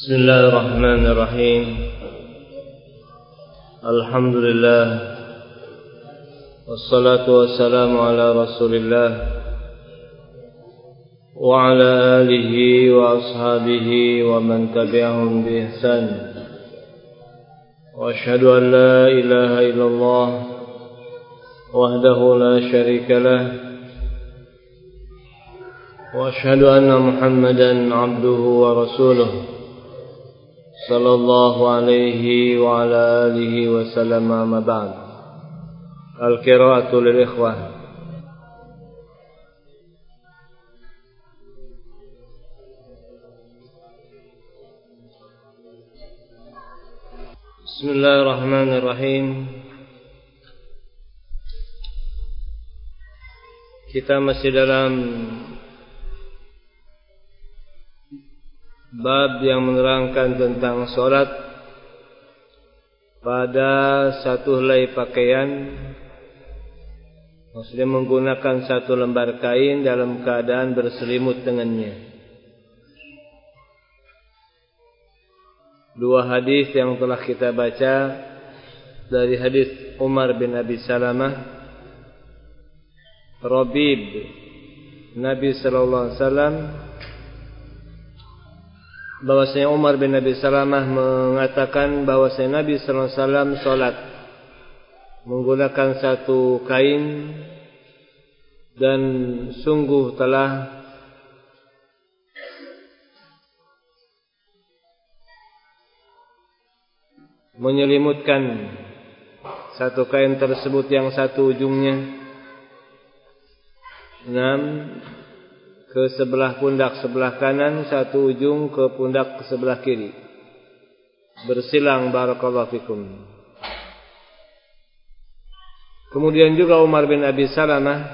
Bismillahirrahmanirrahim. Alhamdulillah. Wassalatu wassalamu ala Rasulillah wa ala alihi wa ashabihi wa man tabi'ahum bi ihsan. Wa asyhadu an la ilaha illallah wahdahu la syarika lah. Wa asyhadu anna Muhammadan 'abduhu wa rasuluh. Sallallahu alaihi wa ala alihi wa sallam, amma ba'd. Al-qira'atu lil ikhwah. Bismillahirrahmanirrahim. Kita masih dalam bab yang menerangkan tentang solat pada satu helai pakaian, maksudnya menggunakan satu lembar kain dalam keadaan berselimut dengannya. Dua hadis yang telah kita baca, dari hadis Umar bin Abi Salamah, Rabib Nabi sallallahu alaihi wasallam, bahwasanya Umar bin Abi Salamah mengatakan bahwasanya Nabi sallallahu alaihi wasallam salat menggunakan satu kain, dan sungguh telah menyelimutkan satu kain tersebut yang satu ujungnya ke sebelah pundak sebelah kanan, satu ujung ke pundak sebelah kiri, bersilang. Barakallahu fikum. Kemudian juga Umar bin Abi Salamah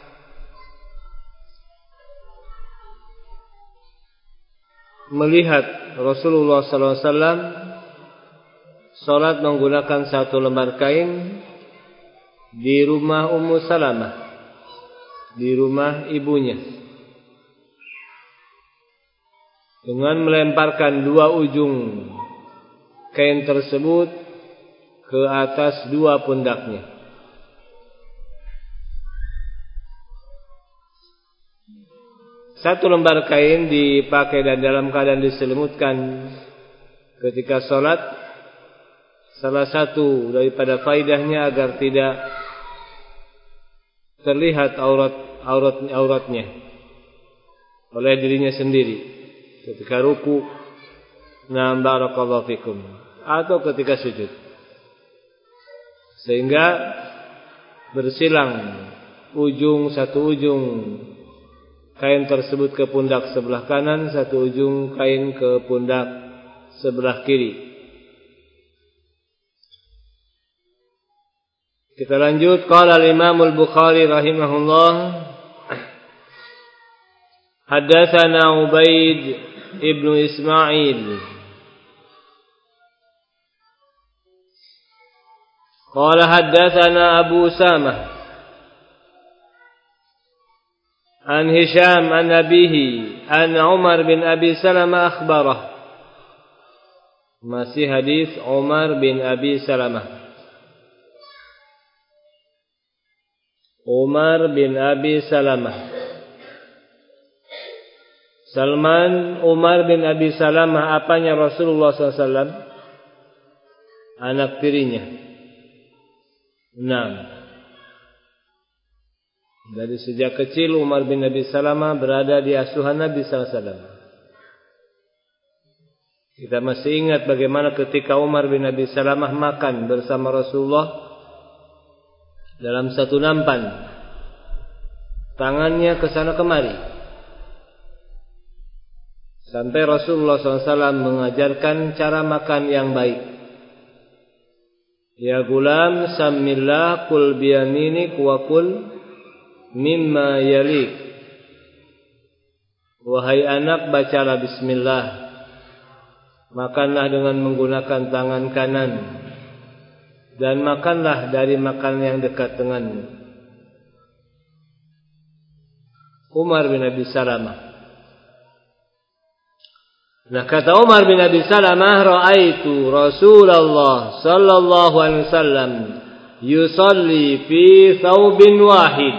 melihat Rasulullah sallallahu alaihi wasallam salat menggunakan satu lembar kain di rumah Ummu Salamah, di rumah ibunya, dengan melemparkan dua ujung kain tersebut ke atas dua pundaknya. Satu lembar kain dipakai dan dalam keadaan diselimutkan ketika sholat. Salah satu daripada faedahnya agar tidak terlihat auratnya oleh dirinya sendiri ketika ruku, barakallahu fikum, atau ketika sujud, sehingga bersilang satu ujung kain tersebut ke pundak sebelah kanan, satu ujung kain ke pundak sebelah kiri. Kita lanjut. Qala al-Imam al-Bukhari rahimahullah, haddatsana Ubaid ibnu Ismail qala haddatsana Abu Samah an Hisham an abihi an Umar bin Abi Salamah akhbarah. Masih hadis Umar bin Abi Salamah. Umar bin Abi Salamah, Salman Umar bin Abi Salamah, apanya Rasulullah SAW? Anak tirinya. Dari sejak kecil Umar bin Abi Salamah berada di asuhan Nabi SAW. Kita masih ingat bagaimana ketika Umar bin Abi Salamah makan bersama Rasulullah dalam satu nampan, tangannya ke sana kemari, sampai Rasulullah SAW mengajarkan cara makan yang baik. Ya gulam, samillah, kul biyaminik, wa kul mimma yalik. Wahai anak, bacalah bismillah, makanlah dengan menggunakan tangan kanan, dan makanlah dari makanan yang dekat denganmu. Umar bin Abi Salamah Nah, kata Umar bin Abi Salamah, ra'aitu Rasulullah sallallahu alaihi wasallam yusalli fi thawbin wahid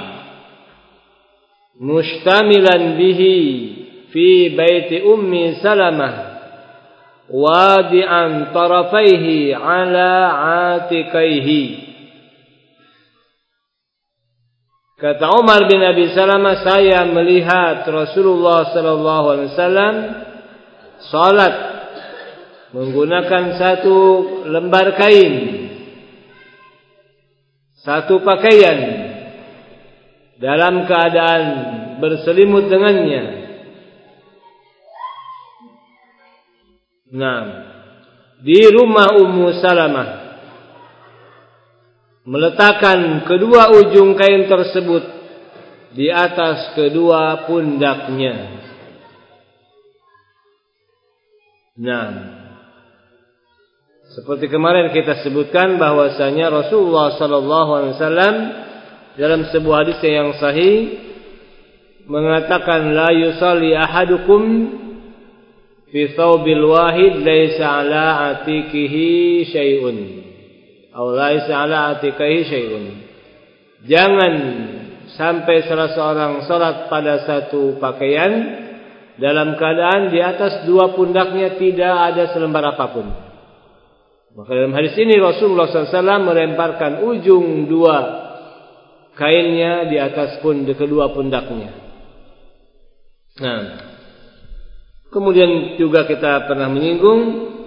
mushtamilan bihi fi baiti ummi Salamah wadi'an tarafaihi ala atikaihi. Kata Umar bin Abi Salamah, saya melihat Rasulullah sallallahu alaihi wasallam salat menggunakan satu lembar kain, satu pakaian, dalam keadaan berselimut dengannya. Nah, di rumah Ummu Salamah, meletakkan kedua ujung kain tersebut di atas kedua pundaknya. Nah, seperti kemarin kita sebutkan bahwasanya Rasulullah sallallahu alaihi wasallam dalam sebuah hadis yang sahih mengatakan, la yusalli ahadukum fi thawbil wahid laisa ala atikihi syai'un atau laisa ala atikihi syai'un. Jangan sampai salah seorang salat pada satu pakaian dalam keadaan di atas dua pundaknya tidak ada selembar apapun. Maka dalam hadis ini Rasulullah SAW melemparkan ujung dua kainnya di atas kedua pundaknya. Nah, kemudian juga kita pernah menyinggung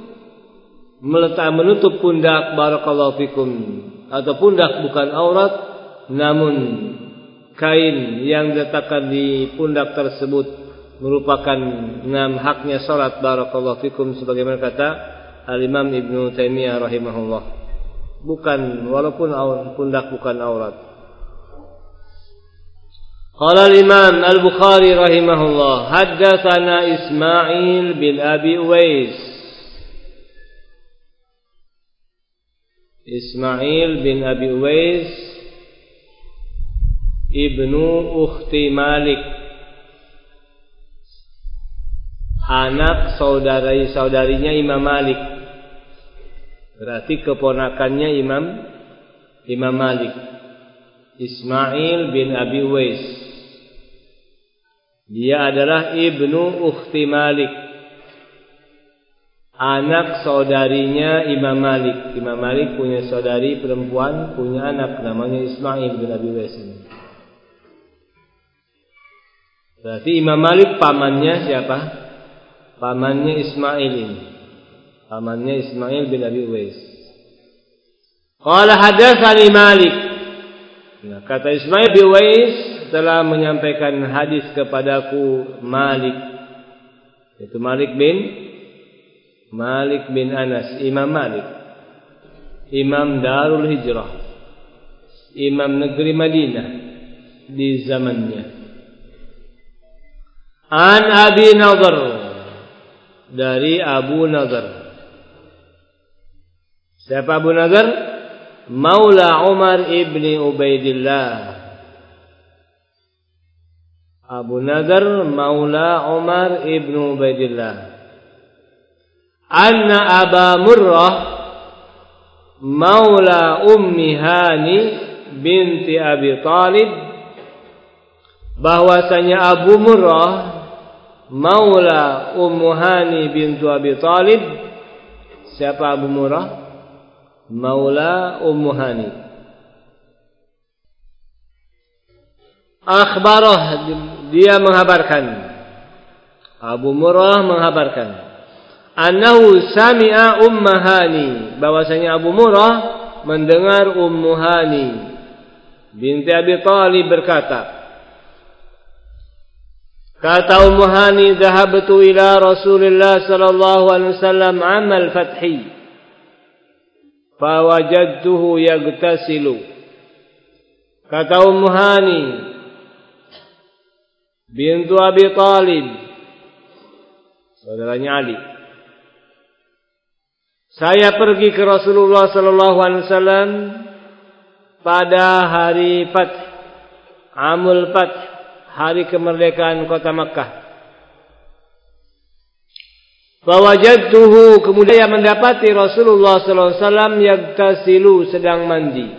menutup pundak, barakallahu fikum, atau pundak bukan aurat, namun kain yang diletakkan di pundak tersebut merupakan haknya salat, barakallahu fikum, sebagaimana kata Al-Imam Ibnu Taimiyah rahimahullah. Bukan, walaupun pundak bukan aurat. Qala al-Imam Al-Bukhari rahimahullah, haddatsana Ismail bin Abi Uwais. Ismail bin Abi Uwais ibnu ukhti Malik, anak saudarinya Imam Malik, berarti keponakannya Imam Malik. Ismail bin Abi Uwais, dia adalah ibnu ukhti Malik, anak saudarinya Imam Malik. Imam Malik punya saudari perempuan, punya anak namanya Ismail bin Abi Uwais. Berarti Imam Malik pamannya siapa? Pamannya Ismail ini. Pamannya Ismail bin Abi Uwais. Qala hadatsani Malik. Nah, kata Ismail bin Uwais telah menyampaikan hadis kepadaku Malik. Itu Malik bin Anas, Imam Malik, Imam Darul Hijrah, Imam negeri Madinah di zamannya. An Abi Nadhr, dari Abu Nadhr. Siapa Abu Nadhr? Maula Umar ibni Ubaidillah. Abu Nadhr maula Umar ibni Ubaidillah. Anna Aba Murrah maula Ummi Hani binti Abi Talib, bahwasanya Abu Murrah maula Ummu Hani bintu Abi Talib. Siapa Abu Murrah? Maula Ummu Hani. Akhbarah, dia mengabarkan, Abu Murrah mengabarkan, annahu sami'a Ummu Hani, bahwasanya Abu Murrah mendengar Ummu Hani binti Abi Talib berkata, kata Ummu Hani, dhahabtu ila Rasulillah sallallahu alaihi wasallam amal fathi fawajadtuhu yagtasilu. Kata Ummu Hani bintu Abi Talib, saudaranya Ali, saya pergi ke Rasulullah sallallahu alaihi wasallam pada hari Fath, Amul Fath, hari kemerdekaan kota Makkah. Fawajadtuhu, kemudian mendapati Rasulullah sallallahu alaihi wasallam yagtasilu, sedang mandi.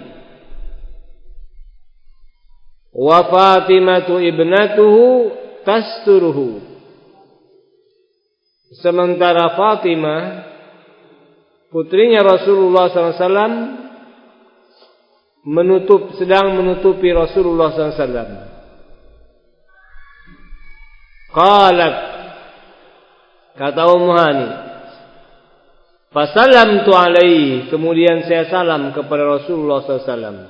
Wa Fatimatu ibnatuhu tasturuhu, sementara Fatimah putrinya Rasulullah sallallahu alaihi wasallam sedang menutupi Rasulullah sallallahu alaihi wasallam. Qalat, kata Ummu Hani, fasallamtu alaihi, kemudian saya salam kepada Rasulullah sallallahu alaihi wasallam.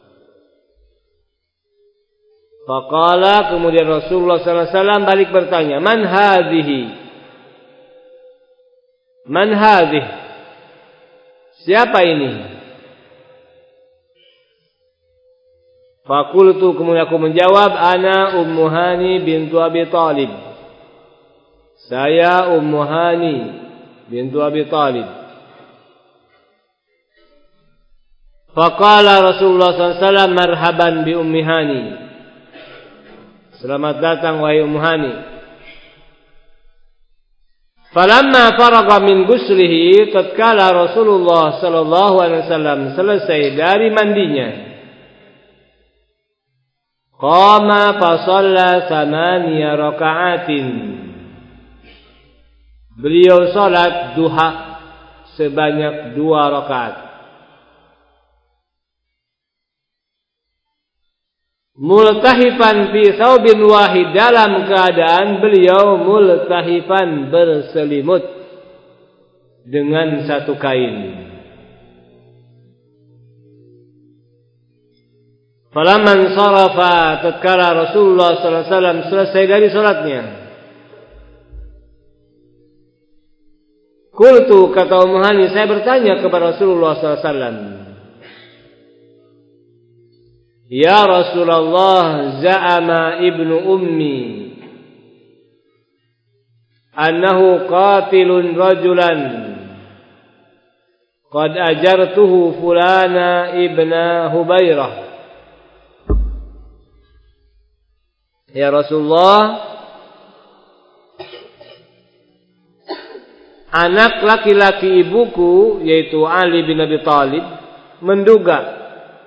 Faqala, kemudian Rasulullah sallallahu alaihi wasallam balik bertanya, man hadhihi? Man hadhihi? Siapa ini? Faqultu, kemudian aku menjawab, ana Ummu Hani bintu Abi Talib. Saya Ummu Hani bintu Abi Talib. Faqala Rasulullah sallallahu alaihi wasallam, marhaban bi Ummi Hani. Selamat datang wahai Ummu Hani. Falamma faraga min ghuslihi, tatkala Rasulullah sallallahu alaihi wasallam selesai dari mandinya, qama fa shalla 8 raka'atin. Beliau salat duha sebanyak 2 rakaat. Multahifan fi thawbin wahid, dalam keadaan beliau multahifan, berselimut dengan satu kain. Falamman sarafa, tatkala Rasulullah sallallahu alaihi wasallam selesai dari salatnya, qultu, kata Ummu Hani, saya bertanya kepada Rasulullah sallallahu alaihi wasallam, ya Rasulullah, za'ama ibnu ummi annahu qatilun rajulan qad ajartuhu fulana ibna Hubairah. Ya Rasulullah, anak laki-laki ibuku, yaitu Ali bin Abi Talib, menduga,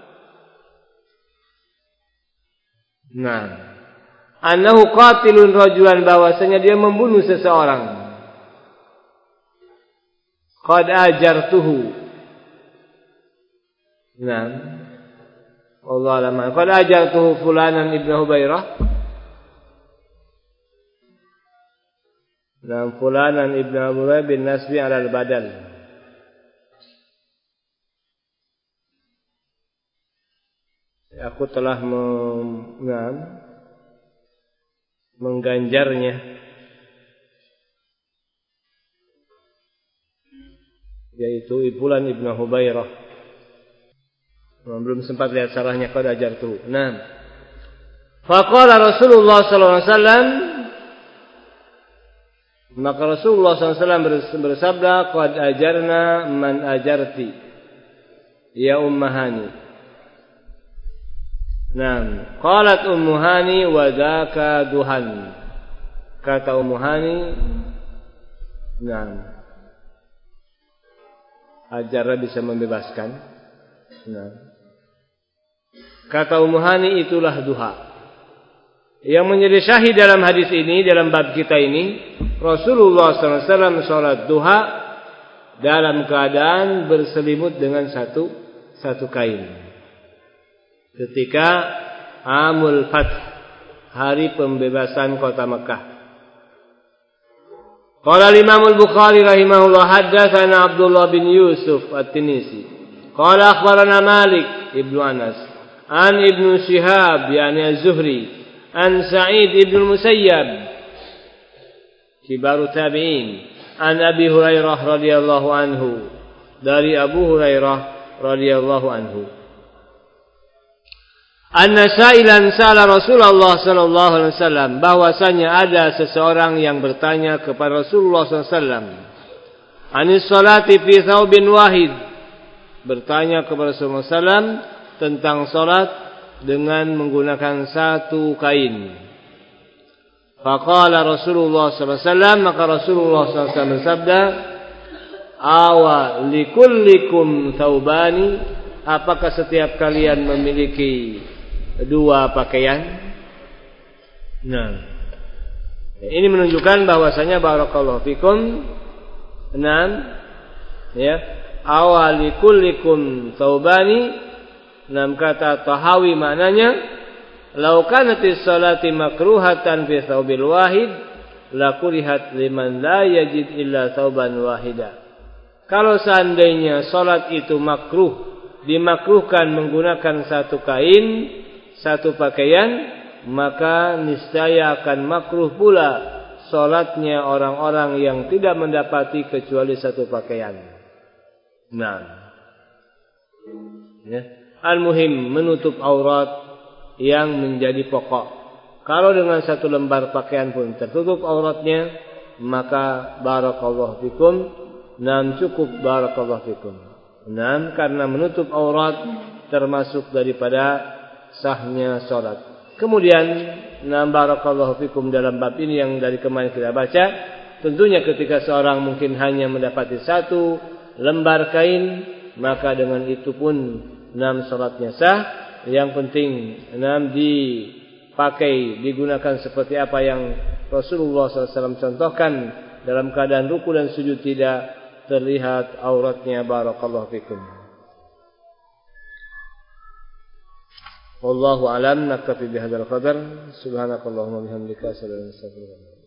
annahu qatilun rajulan, bahwasanya dia membunuh seseorang. Qad ajartuhu. Allah alam. Qad ajartuhu fulanan ibn Hubairah. Fulanan ibn Hubairah bin Nasbi alal badal. Aku telah mengganjarnya, yaitu Fulan ibn Hubairah. Belum sempat lihat salahnya, qad ajartu. Faqala Rasulullah sallallahu alaihi wasallam, maka Rasulullah sallallahu alaihi wasallam bersabda, qad ajarna man ajarti ya Ummu Hani. Qalat Ummu Hani, wa dzaka duhan. Kata Ummu Hani, ajarah bisa membebaskan. Kata Ummu Hani, itulah duha. Yang menjadi syahid dalam hadis ini, dalam bab kita ini, Rasulullah SAW sholat duha dalam keadaan berselimut dengan satu kain. Ketika Amul Fath, hari pembebasan kota Mekah. Qala Imam Al-Bukhari rahimahullah, haddatsana Abdullah bin Yusuf At-Tinisi. Qala akhbarana Malik ibnu Anas an Ibnu Shihab, yani Az-Zuhri, an Sa'id ibn Musayyab, kibaru tabi'in, an Abi Hurairah radhiyallahu anhu, dari Abu Hurairah radhiyallahu anhu. Anna sa'ilan sa'ala Rasulullah sallallahu alaihi wasallam, bahwasanya ada seseorang yang bertanya kepada Rasulullah sallallahu alaihi wasallam, anis salati fi thawbin wahid, bertanya kepada Rasulullah sallallahu alaihi wasallam tentang salat dengan menggunakan satu kain. Faqala Rasulullah sallallahu alaihi wasallam, maka Rasulullah sallallahu alaihi wasallam bersabda, "Awa likullikum thawbani?" Apakah setiap kalian memiliki dua pakaian? Nah, ini menunjukkan bahwasanya barakallahu fikum, ya, awa likullikum thawbani. Kata Tahawi maknanya, "Lau kanatis salati makruhatan fi thawbil wahid, la kurihat liman la yajid illa thawban wahida." Kalau seandainya salat itu makruh, dimakruhkan menggunakan satu kain, satu pakaian, maka niscaya akan makruh pula salatnya orang-orang yang tidak mendapati kecuali satu pakaian. Nah, ya. Al-muhim, menutup aurat yang menjadi pokok. Kalau dengan satu lembar pakaian pun tertutup auratnya, maka barakallahu fikum, cukup barakallahu fikum. Karena menutup aurat termasuk daripada sahnya salat. Kemudian, barakallahu fikum, dalam bab ini yang dari kemarin kita baca, tentunya ketika seorang mungkin hanya mendapati satu lembar kain, maka dengan itu pun salatnya sah. Yang penting dipakai, digunakan seperti apa yang Rasulullah SAW contohkan, dalam keadaan ruku dan sujud tidak terlihat auratnya. Barakallahu fikum. Wallahu alam. Naktafi bihadzal qadar. Subhanakallahumma bihamdika asyhadu an la ilaha illa anta